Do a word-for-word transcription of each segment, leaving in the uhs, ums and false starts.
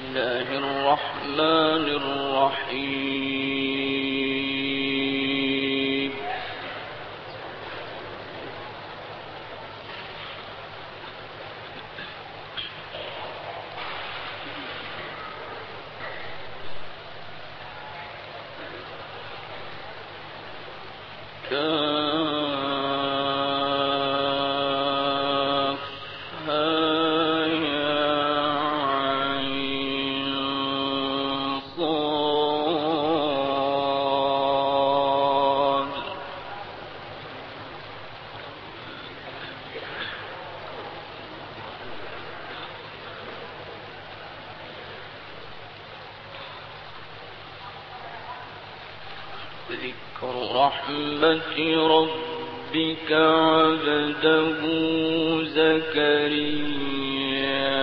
الله الرحمن الرحيم. ذكر رحمة ربك عبده زكريا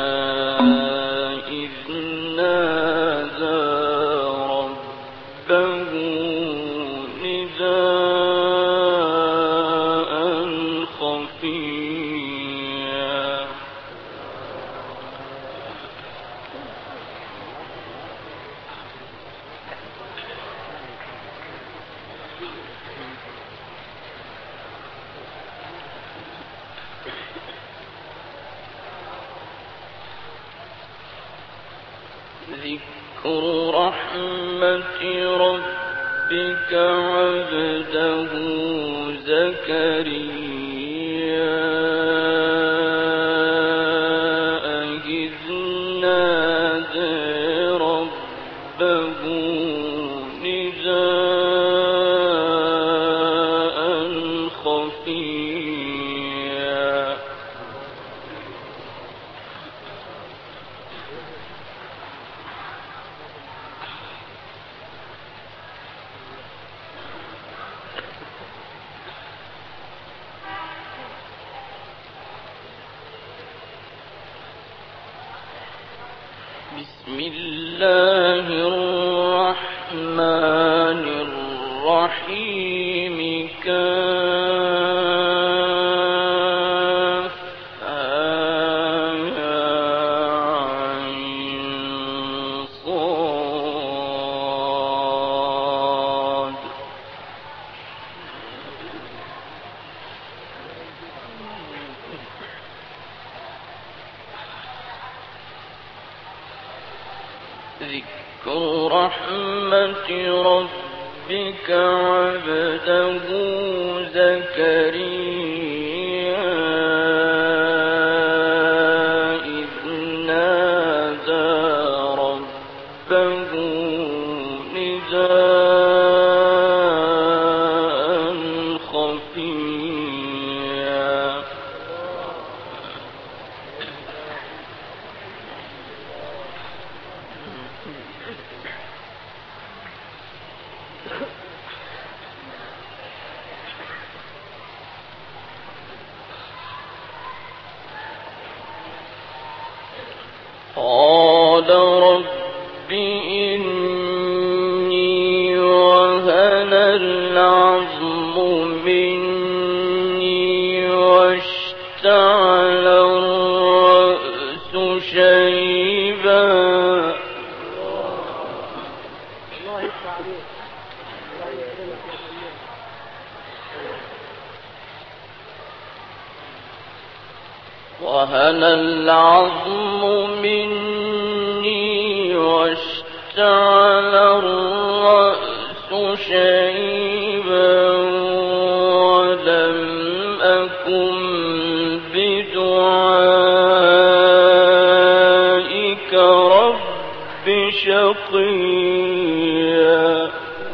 إذ نادى ربه نداء خفيا. ذكر رحمة ربك عبده زكريا إذ نادى ربه نداء خفيا. بسم الله الرحمن الرحيم. كافها يا عين صاد. ذكر رحمة ربك عبده زكريا إذ نادى ربه نداء خفيا. قال رب إني وهن العظم مني واشتعل الرأس شيبا. وهن العظم مني واشتعل الرأس شيبا ولم أكن بدعائك رب شقيا.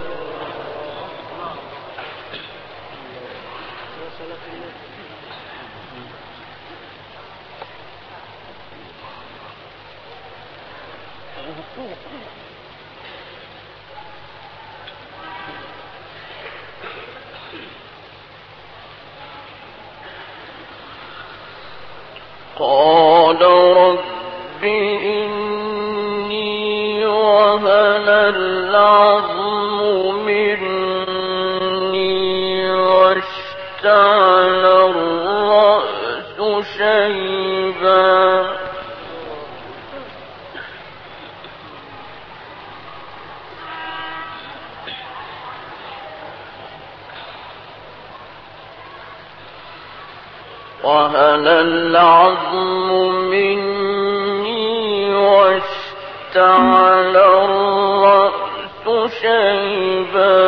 قال رب إني وهن العظم مني واشتعل الرأس شيبا وهل العظم مني واشتعل الرأس شيبا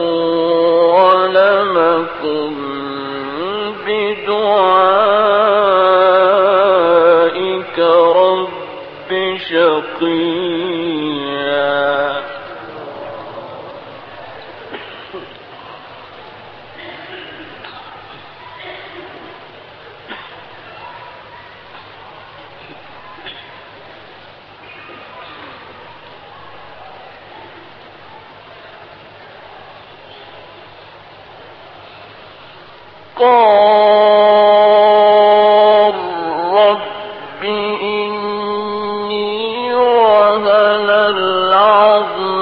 ولم أكن بدعائك رب شقيا. قال رب إني وهن العظم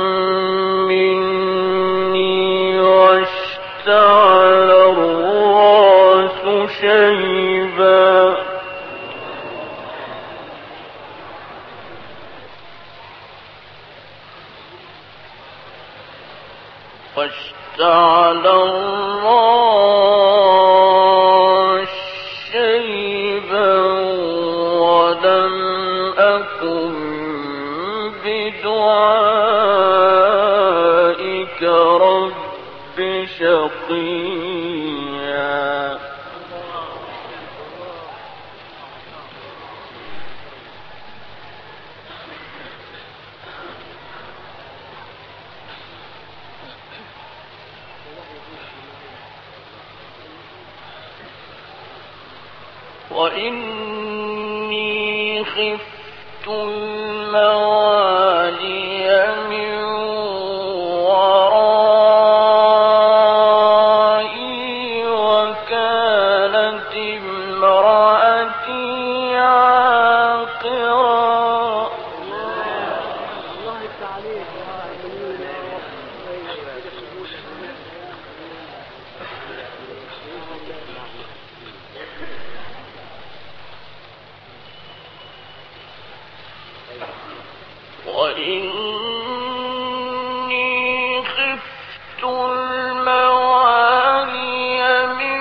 مني واشتعل الرأس شيبا واشتعل الرأس شيبا ولم أكن بدعائك رب شقيا. وإني خفت الموالي من ورائي وكانت امرأتي عاقرا. الله التعليم وإني خفت الموالي من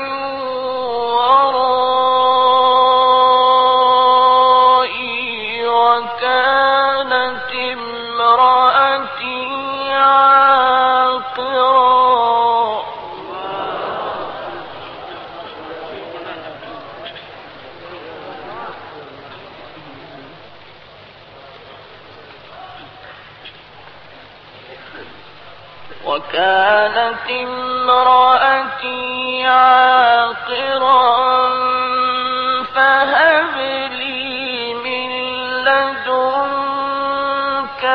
ورائي وكانت امرأتي عاقرا. وكانت امرأتي عاقرا فهب لي من لدنك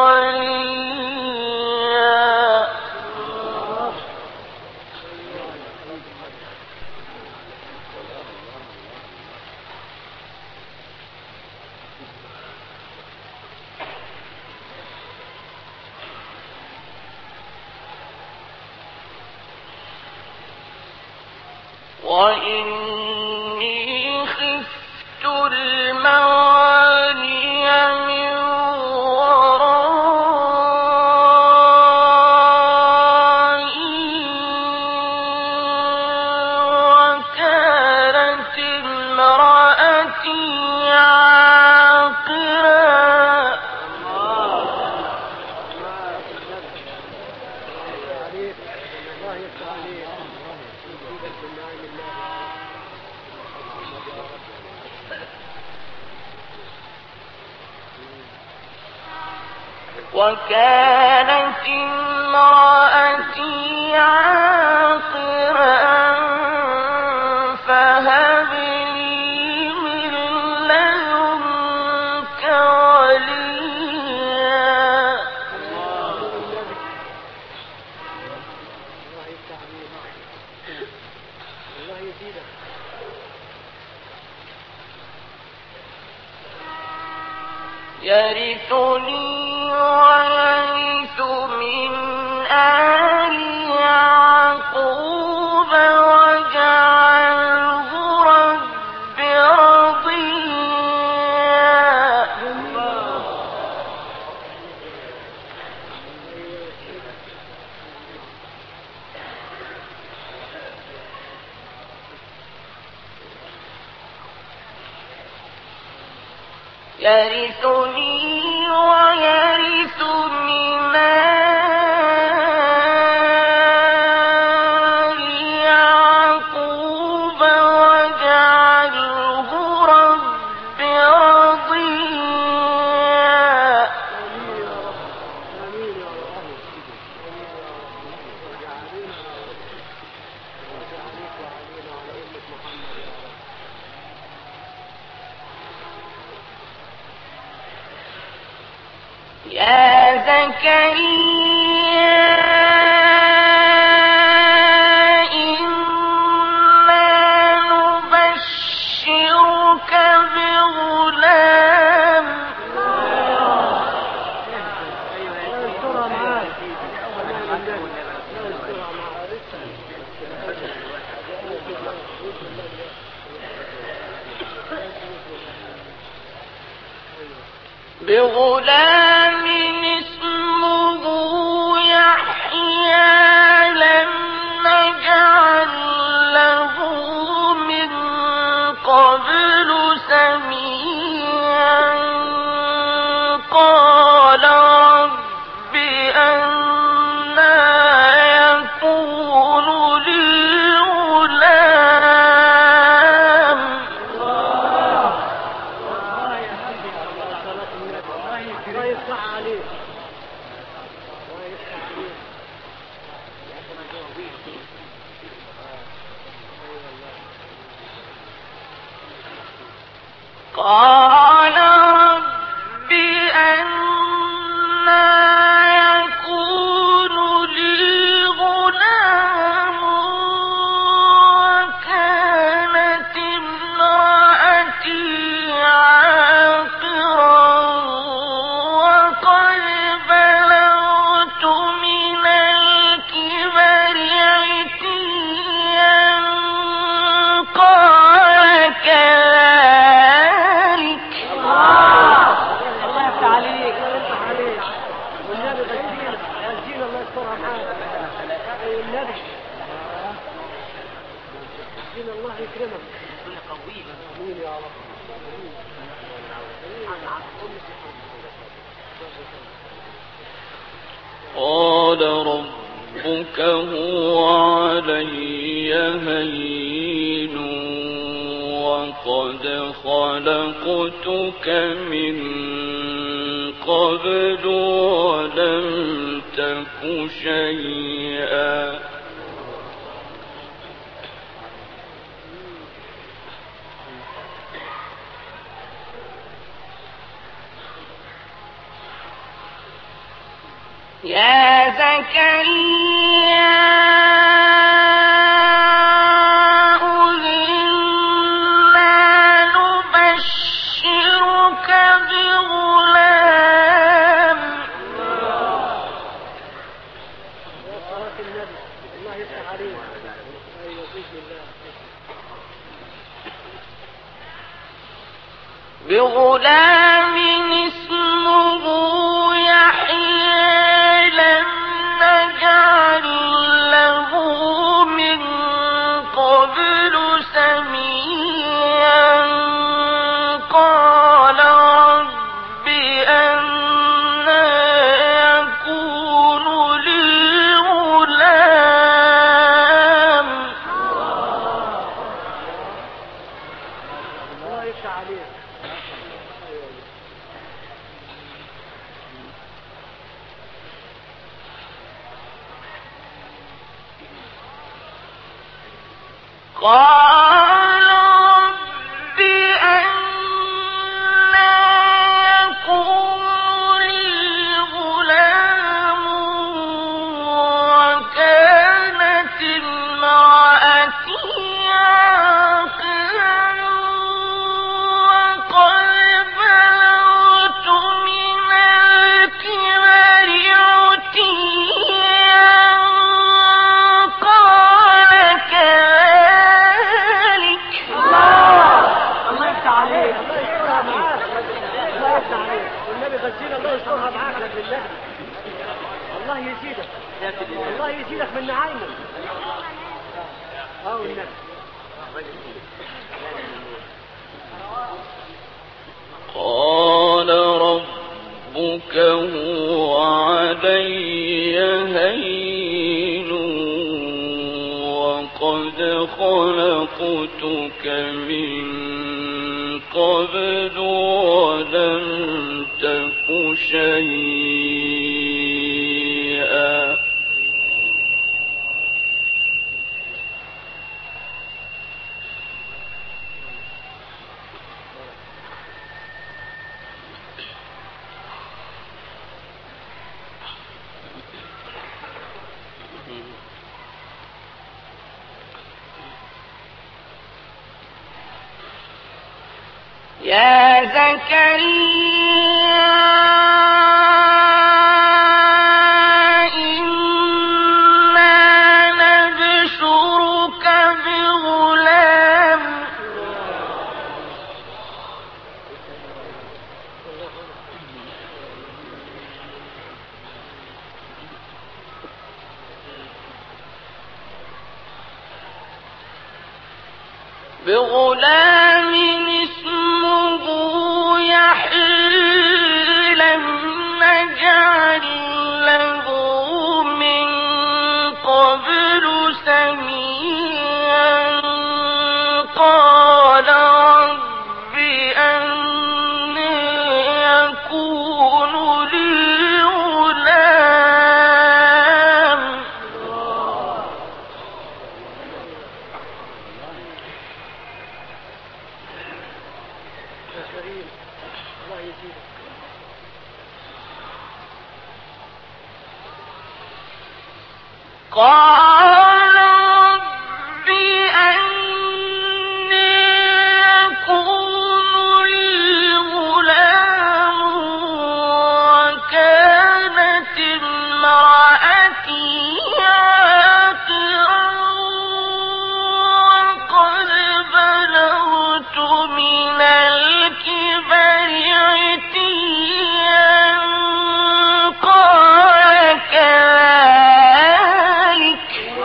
وليا. وإني خفت الموالي من ورائي وكانت امرأتي عاقرا. وكانت امرأتي عاقرا فهب لي من لدنك وليا. يرثني ويرث من آل يعقوب واجعله رب رضيا. يرثني ويرث من آل يعقوب واجعله رب رضيا. يا زكريا إنا نبشرك بغلام. بغلام اسمه يحيى لم نجعل له من قبل سميعا. قال رب أنى يكون لي غلام. قال رب أنى يكون لي غلام وكانت امرأتي عاقرا وقد بلغت من الكبر عتيا. قال كذلك. الله يفتح عليك. الله يفتح عليك. والنبي غزينا غزينا الله يسترها معاك. اي النبي غزينا الله يكرمك. امين يا رب. قال ربك هو علي هين وقد خلقتك من قبل ولم تك شيئا. يا زكريا إنا نبشرك بغلام. الله يفتح عليك. ايوه باذن الله. بغلام اسمه يحيى لم نجعل له من قبل سميعا. قال رب أنى يكون لي غلام. الله يفتح عليك. قال رب أنى يكون لي غلام وكانت امرأتي عاقرا وقد بلغت من الكبر عتيا. قال كذلك. الله يفتح عليك. الله يسترها معاك. الله يفتح عليك. والنبي غزينا الله يسترها معاك لك بالله. الله يزيدك. الله يزيدك من نعيمه. اه والنبي. قال خلقتك من قبل ولم تك شيئا يا زكريا إنا نبشرك بغلام بغلام اسمه يحيى لم نجعل له من قبل سميا قال رب أنى يكون لي غلام قال رب أنى يكون لي غلام وكانت امرأتي عاقرا وقد بلغت من الكبر عتيا قال كذلك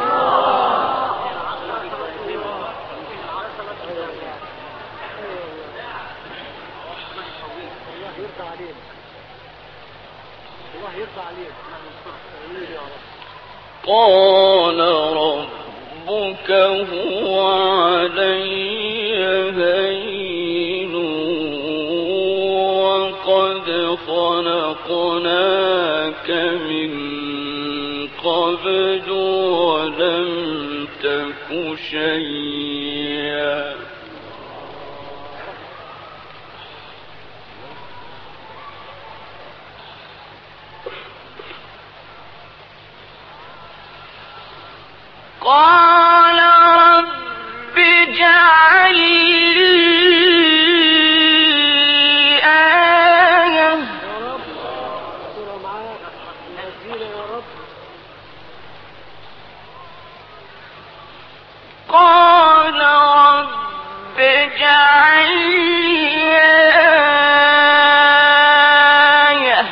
قال ربك هو علي هين وقد خلقناك من قبل ولم تك شيئا قال رب اجعل لي آية قال رب اجعل لي آية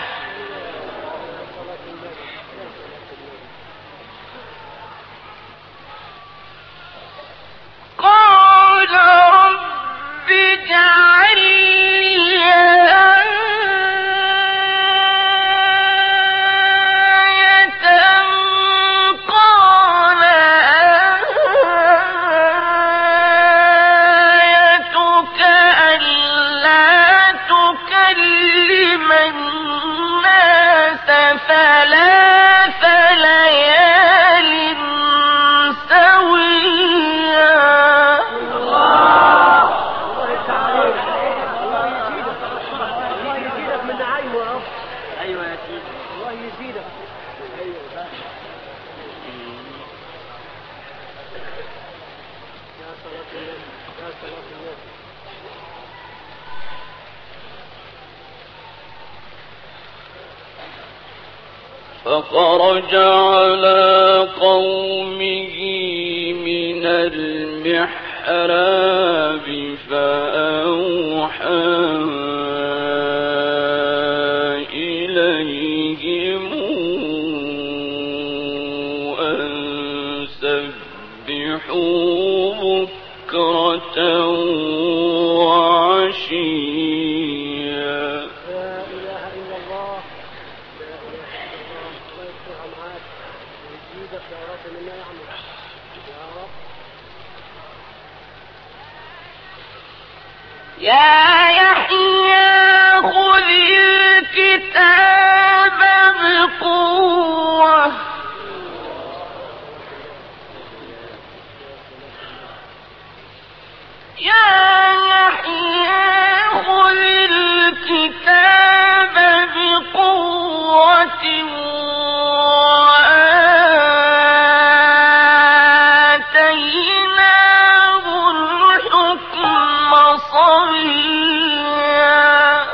قال رب اجعل لي آية قال آيتك ألا تكلم الناس ثلاث ليال سويا ايوه يا سيدي الله يزيدك. ايوه يا صلاة النبي يا صلاة النبي. فخرج على قومه من المحراب فأوحى إليهم أن سبحوا بكرة وعشيا. لا إله إلا الله لا إله إلا الله. الله يسترها معاك ويزيدك يا رب مما يعمل يا رب. يا يحيى خذ الكتاب بقوة يا يحيى خذ الكتاب بقوة وآتيناه الحكم صبيا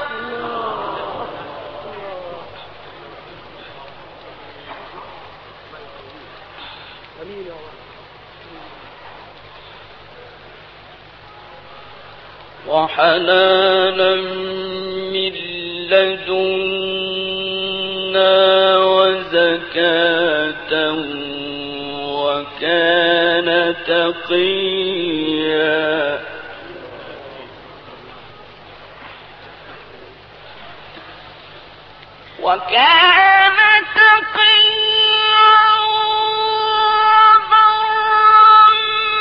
وحنانا من لدنا وزكاة وكان تقيا وكان تقيا وبرا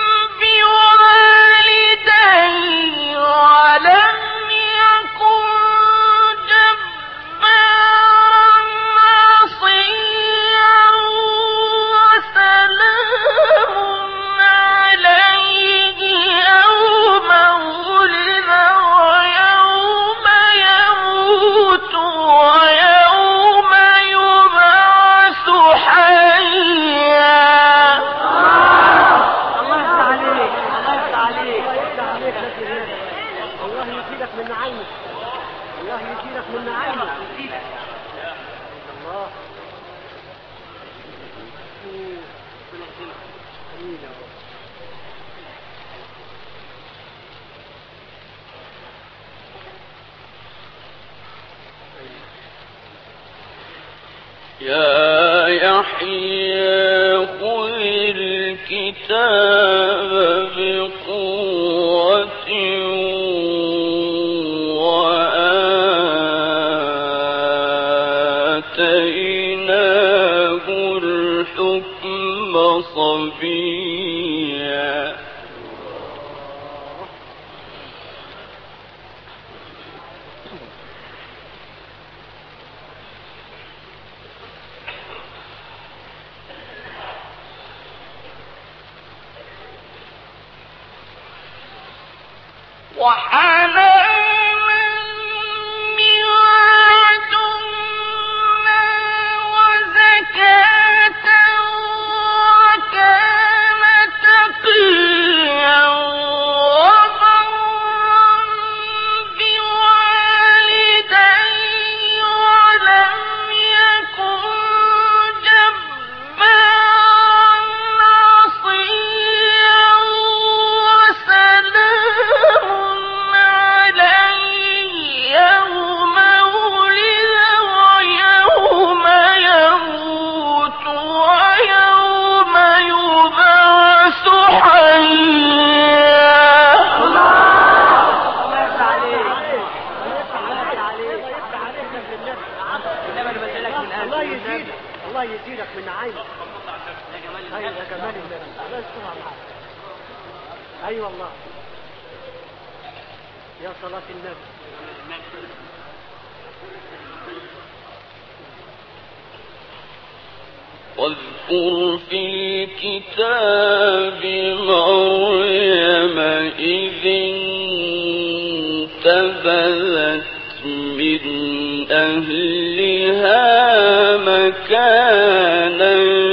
بوالديه ولم يكن جبارا عصيا وسلام عليه يوم ولد ويوم يموت ويوم يبعث حيا. الله يفتح عليك، الله يفتح عليك، الله يفتح عليك يا سيدنا. الله يزيدك من عينك، الله يزيدك من عينك، يزيدك. الله. جميل يا رب. يا يحيى خذ الكتاب بقوة وآتيناه الحكم صبيا وحنانا من لدنا وزكاة وكان تقيا وبرا بوالديه ولم يكن جبارا عصيا وسلام عليه يوم ولد ويوم يموت ويوم يبعث حيا. الله يفتح عليك، الله يفتح عليك، الله يفتح عليك يا سيدنا. الله يزيدك، الله يزيدك من عينك. ايوه يا جمال النبي، الله يسترها معاك. ايوه والله. يا صلاة النبي. واذكر في الكتاب مريم إذ انتبذت من أهلها مكانا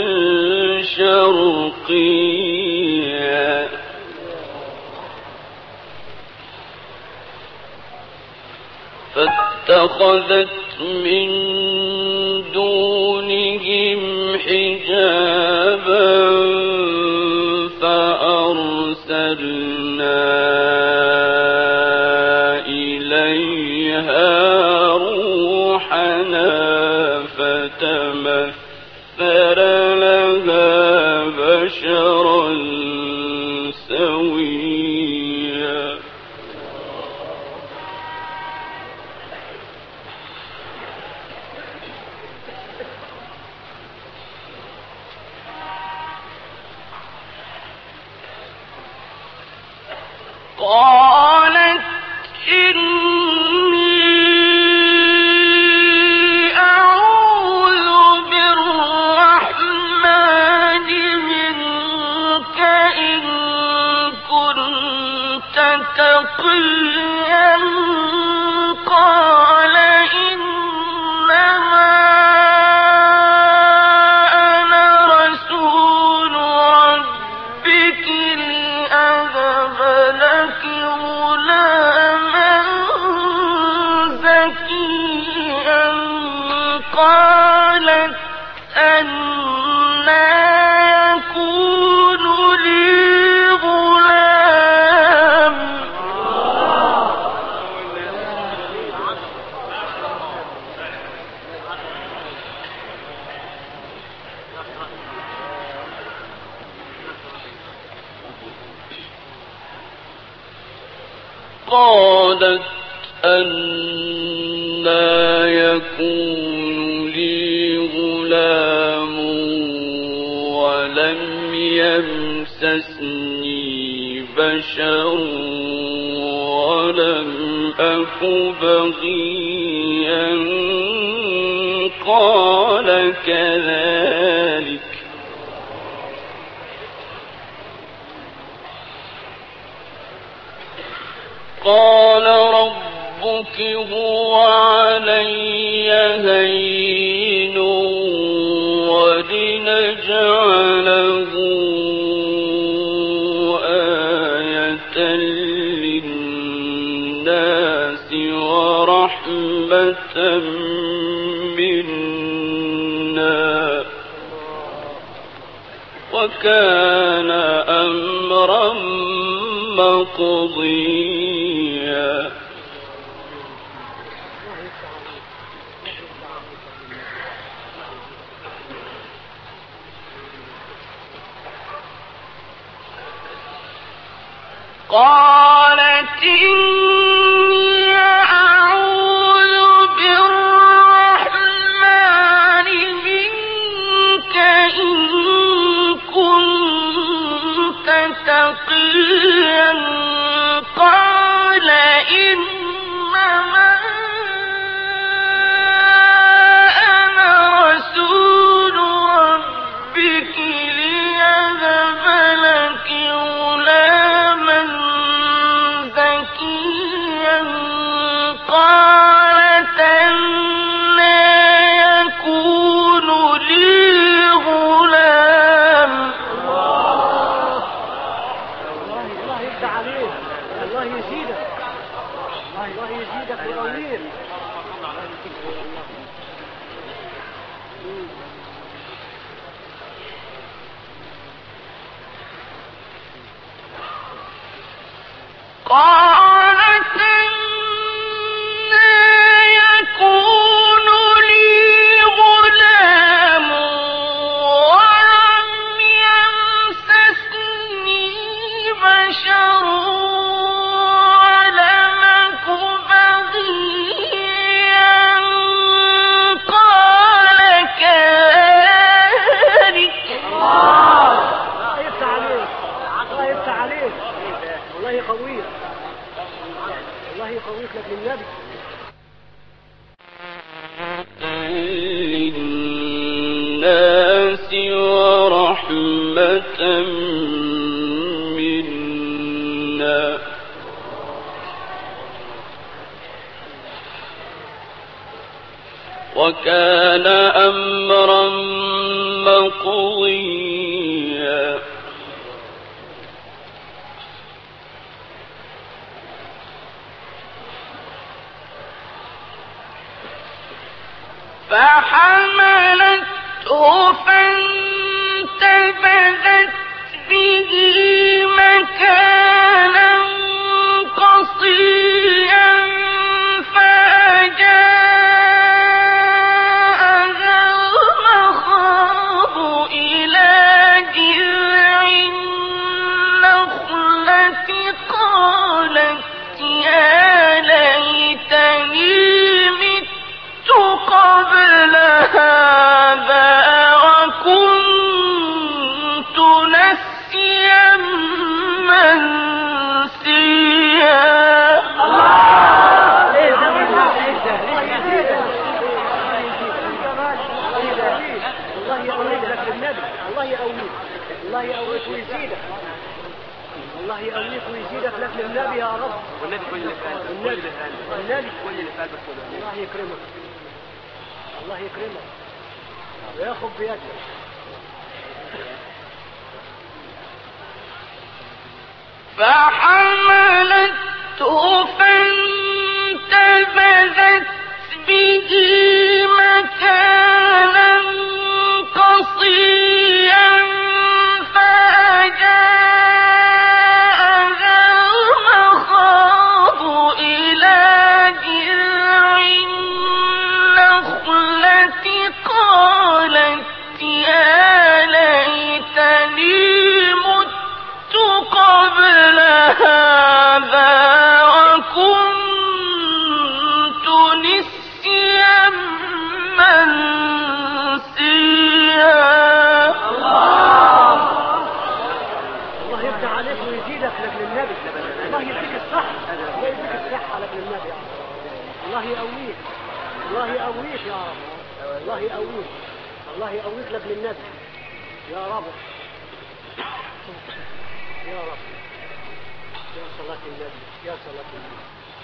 شرقيا فاتخذت من دونهم حجابا فأرسلنا إليها روحنا فتمثل لها بشرا سويا قالت أنى يكون لي غلام قالت أنى يكون لي غلام ولم يمسسني بشر ولم أك بغيا قال كذلك قال ربك هو علي هين ولنجعله آية للناس ورحمة منا وكان أمرا مقضيا قالت إني أعوذ بالرحمن منك إن كنت تقيا قال إنما أنا رسول ربك ليهب لك غلاما زكيا قالت أنى يكون لي غلام الله يفتح عليك الله يزيدك الله يزيدك ويقويك قالت أنى يكون لي غلام ولم يمسسني بشر ولم أك بغيا قال كذلك الله يفتح عليك الله يفتح عليك الله يقويك الله يقويك لك للنبي للناس ورحمة منا وكان أمرا مقضيا فحملته فانتبذت به مكانا قصيا فأجاءها المخاض إلى جذع النخلة قالت يا ليتني مت قبل هذا وكنت نسيا منسيا الله يقويك لك للنبي الله يقويك الله يقويك ويزيدك الله يقويك ويزيدك لك للنبي يا رب والنبي كل اللي فات كل اللي فات والنبي كل اللي فات بس الله يكرمك الله يكرمك وياخذ بيدك فحملته فانتبذت به مكانا قصيا فأجاءها المخاض إلى جذع النخلة قالت يا ليتني مت قبل هذا وكنت نسيا منسيا. الله يفتح عليك ويزيدك لابن النبي. الله يديك الصحة. الله يديك الصحة لابن النبي يا رب. الله يقويك. الله يقويك يا رب. الله يقويك. الله يقويك لابن النبي يا رب. يا رب يا صلاة النبي يا صلاة النبي.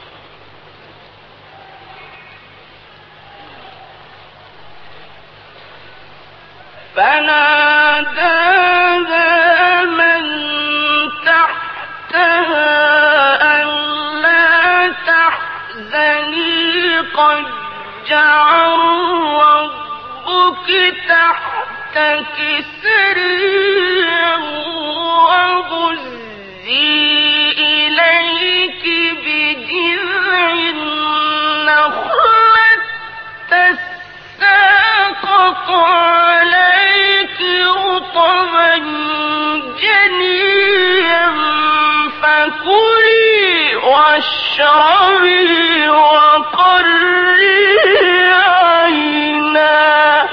فناداها من تحتها ألا تحزني قد جعل ربك تحتك سريا وهزي إليك بجذع النخلة تساقط عليك رطبا جنيا فكلي واشربي وقري عينا.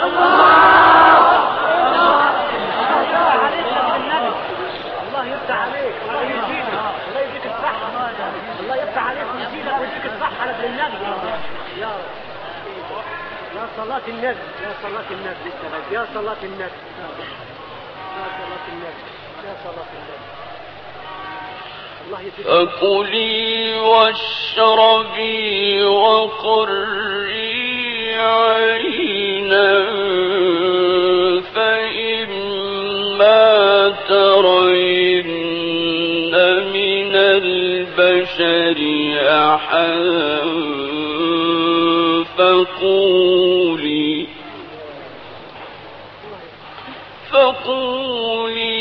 الله يفتح عليك. الله يزيدك. الله يديك الصحة. الله يفتح عليك ويزيدك ويديك الصحة لابن النبي يا رب. يا صلاة النبي يا صلاة النبي يا صلاة النبي يا صلاة النبي يا صلاة النبي. الله يديك. فكلي واشربي وقري عينا فإما ترين من البشر أحدا فقولي فقولي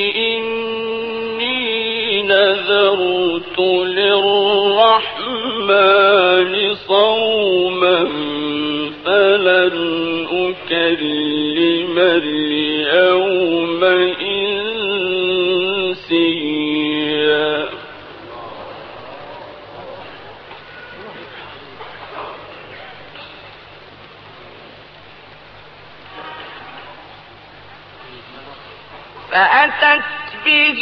إني نذرت للرحمن صوما فلن أكلم اليوم إنسيا. فأتت به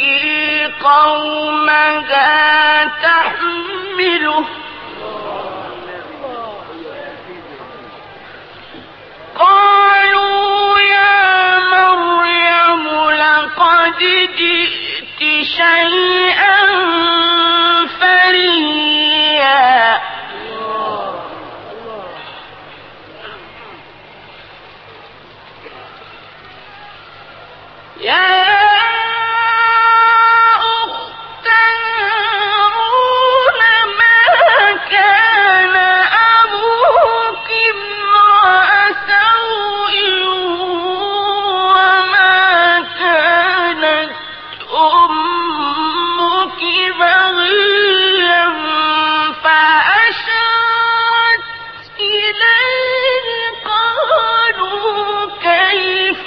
قومها تحمله قالوا يا مريم لقد جئت شيئا فريا. يا أخت هارون ما كان أبوك امرأ سوء وما كانت أمك بغيا فأشارت إليه قالوا كيف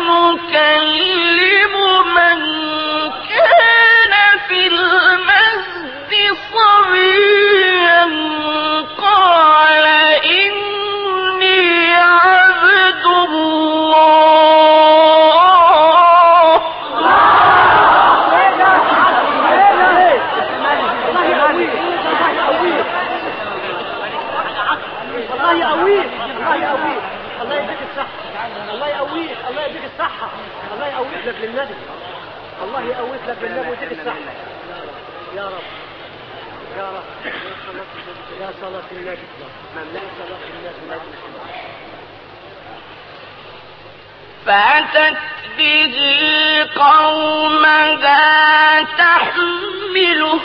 نكلم من كان في المهد صبيا قال إني عبد الله. الله يقويك. الله يقويك. الله يديك الصحة. الله يقويك. الله يديك الصحة. الله يقويك لك للنبي. الله يقويك لك للنبي ويديك الصحة يا رب يا رب. يا صلاة النبي يا صلاة النبي. فأتت به قومها تحمله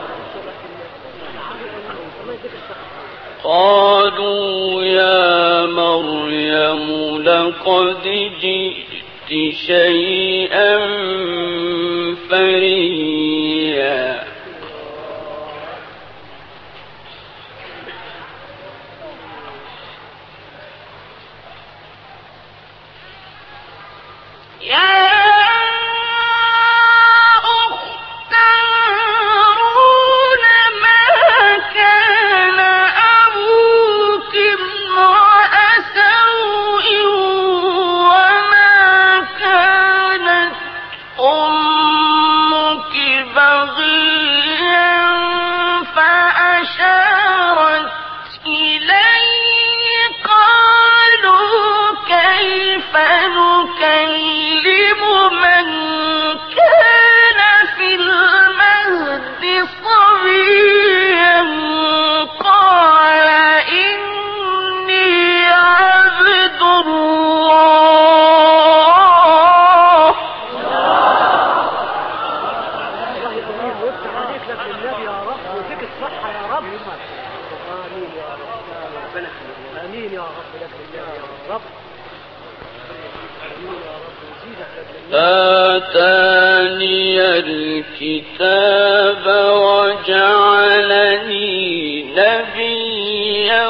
قالوا يا مريم لقد جئت شيئا فريا آتاني الكتاب وجعلني نبيا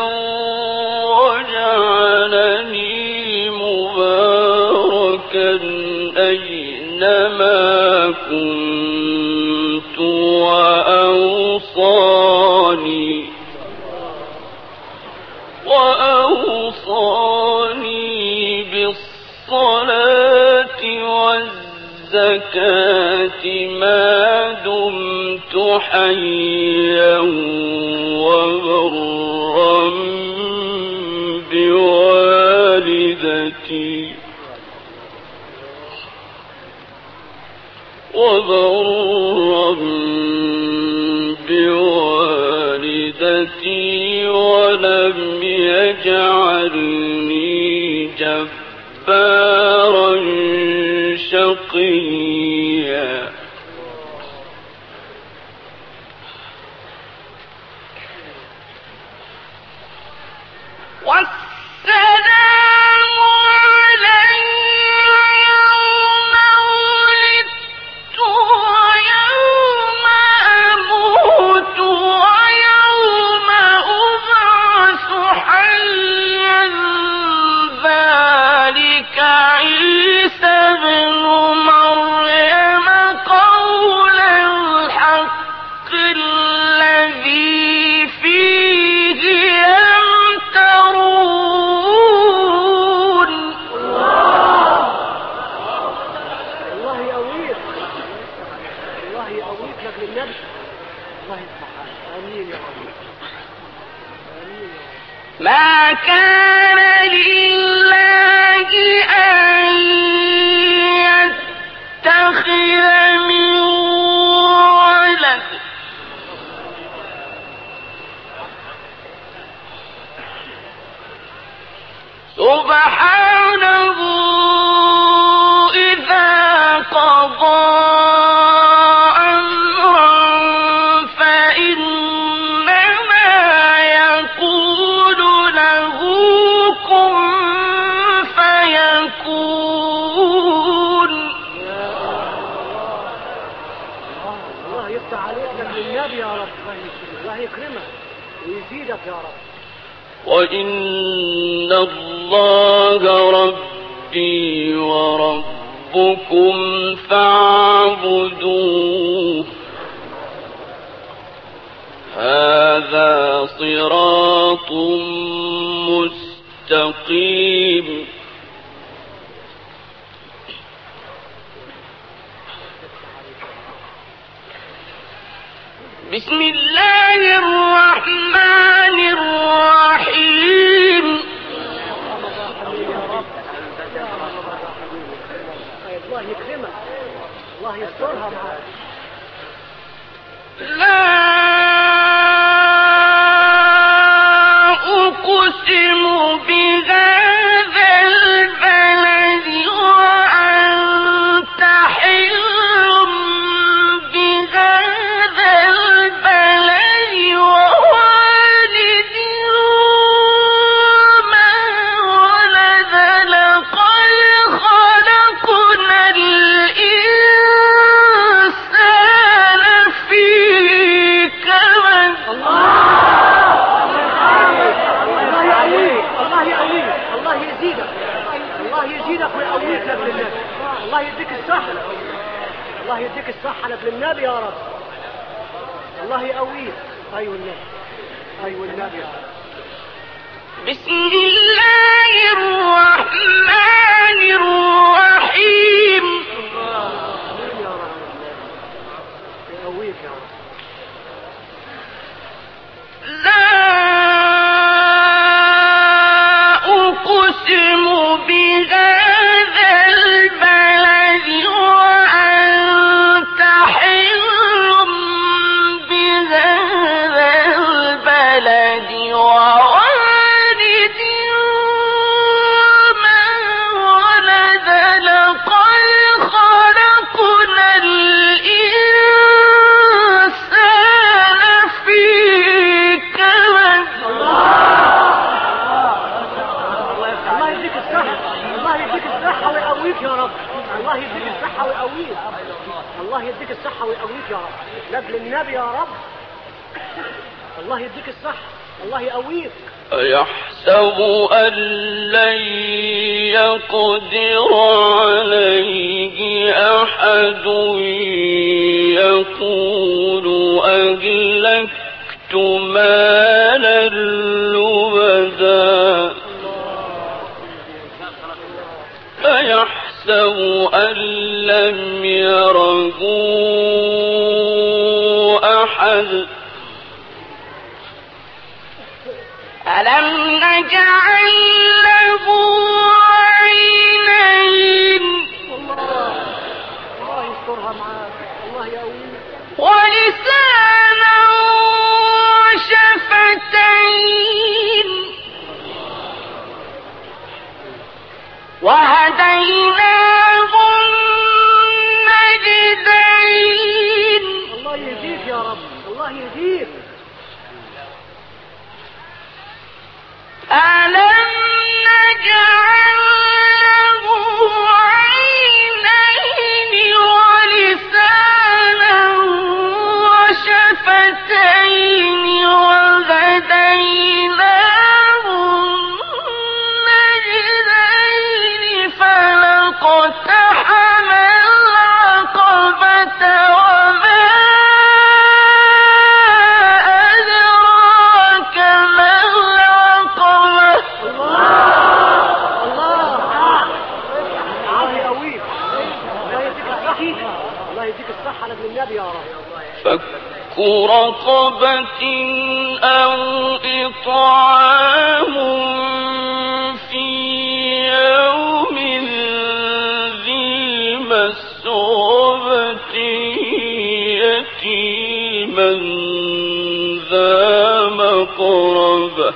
وجعلني مباركا أينما كنت وأوصاني وأوصاني بالصلاة والزكاة ما دمت حيا وبرا بوالدتي وبرا بوالدتي ولم يجعلني جبارا شقيا والسلام علي يوم ولدت ويوم أموت ويوم أبعث حيا ذلك عيسى بن مريم قول الحق الذي فيه يمترون. الله يقويك الله يقويك لك للنبي الله يصلح حالك. آمين يا رب آمين يا رب. ما كان لله أن يتخذ من ولد سبحانه إذا قضى أمرا فإنما يقول له كن فيكون. الله يفتح عليك لك للنبي يا رب. الله يكرمك ويزيدك يا رب. وإن الله ربي وربكم فاعبدوه هذا صراط مستقيم. بسم الله الرحمن الرحيم. الله يكرمك الله يسترها معاك. لا أقسم بهذا البلد وأنت حل بهذا البلد الله يقويك الله يقويك الله يزيدك الله يزيدك ويقويك يا ابن النبي. الله يديك الصحة الله يديك الصحة لابن النبي يا رب. الله يقويك. ايوه النبي ايوه النبي يا رب. بسم الله الرحمن الرحيم. آمين يا رب. يقويك يا رب. لا أقسم بهذا البلد وأنت حل بهذا البلد ووالد وما ولد لقد خلقنا الإنسان في كبد. الله يديك الصحة الله يديك الصحة ويقويك يا رب. الله يديك الصحة ويقويك الله يديك الصحة ويقويك يا رب. لاجل النبي يا رب. الله يديك الصحة الله يقويك. أيحسب أن لن يقدر عليه أحد يقول أهلكت مالا لبدا أيحسب أن لم يره أحد ألم نجعل له عينين الله يسترها معاك الله يقويك. ولسانا وشفتين وهديناه النجدين. الله يهديك يا رب الله يهديك. ألم نجعل له عينين ولسانا وشفتين وهديناه النجدين فلاقتحم العقبة وما أدراك ما العقبة. الله يقويك الله يديك الصحة الله يديك الصحة لابن النبي يا رب. فك رقبة أو إطعام في يوم ذي مسغبة يتيما ذا مقربة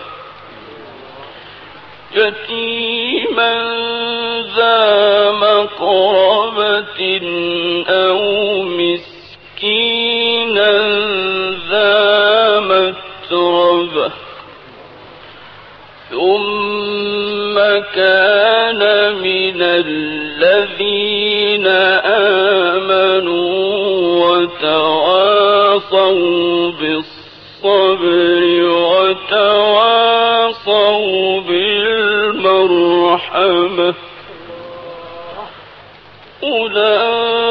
يتيما ذا مقربة أو مسكينا ذا متربة ثم كان من الذين آمنوا وتواصوا بالصبر وتواصوا بالمرحمة أولئك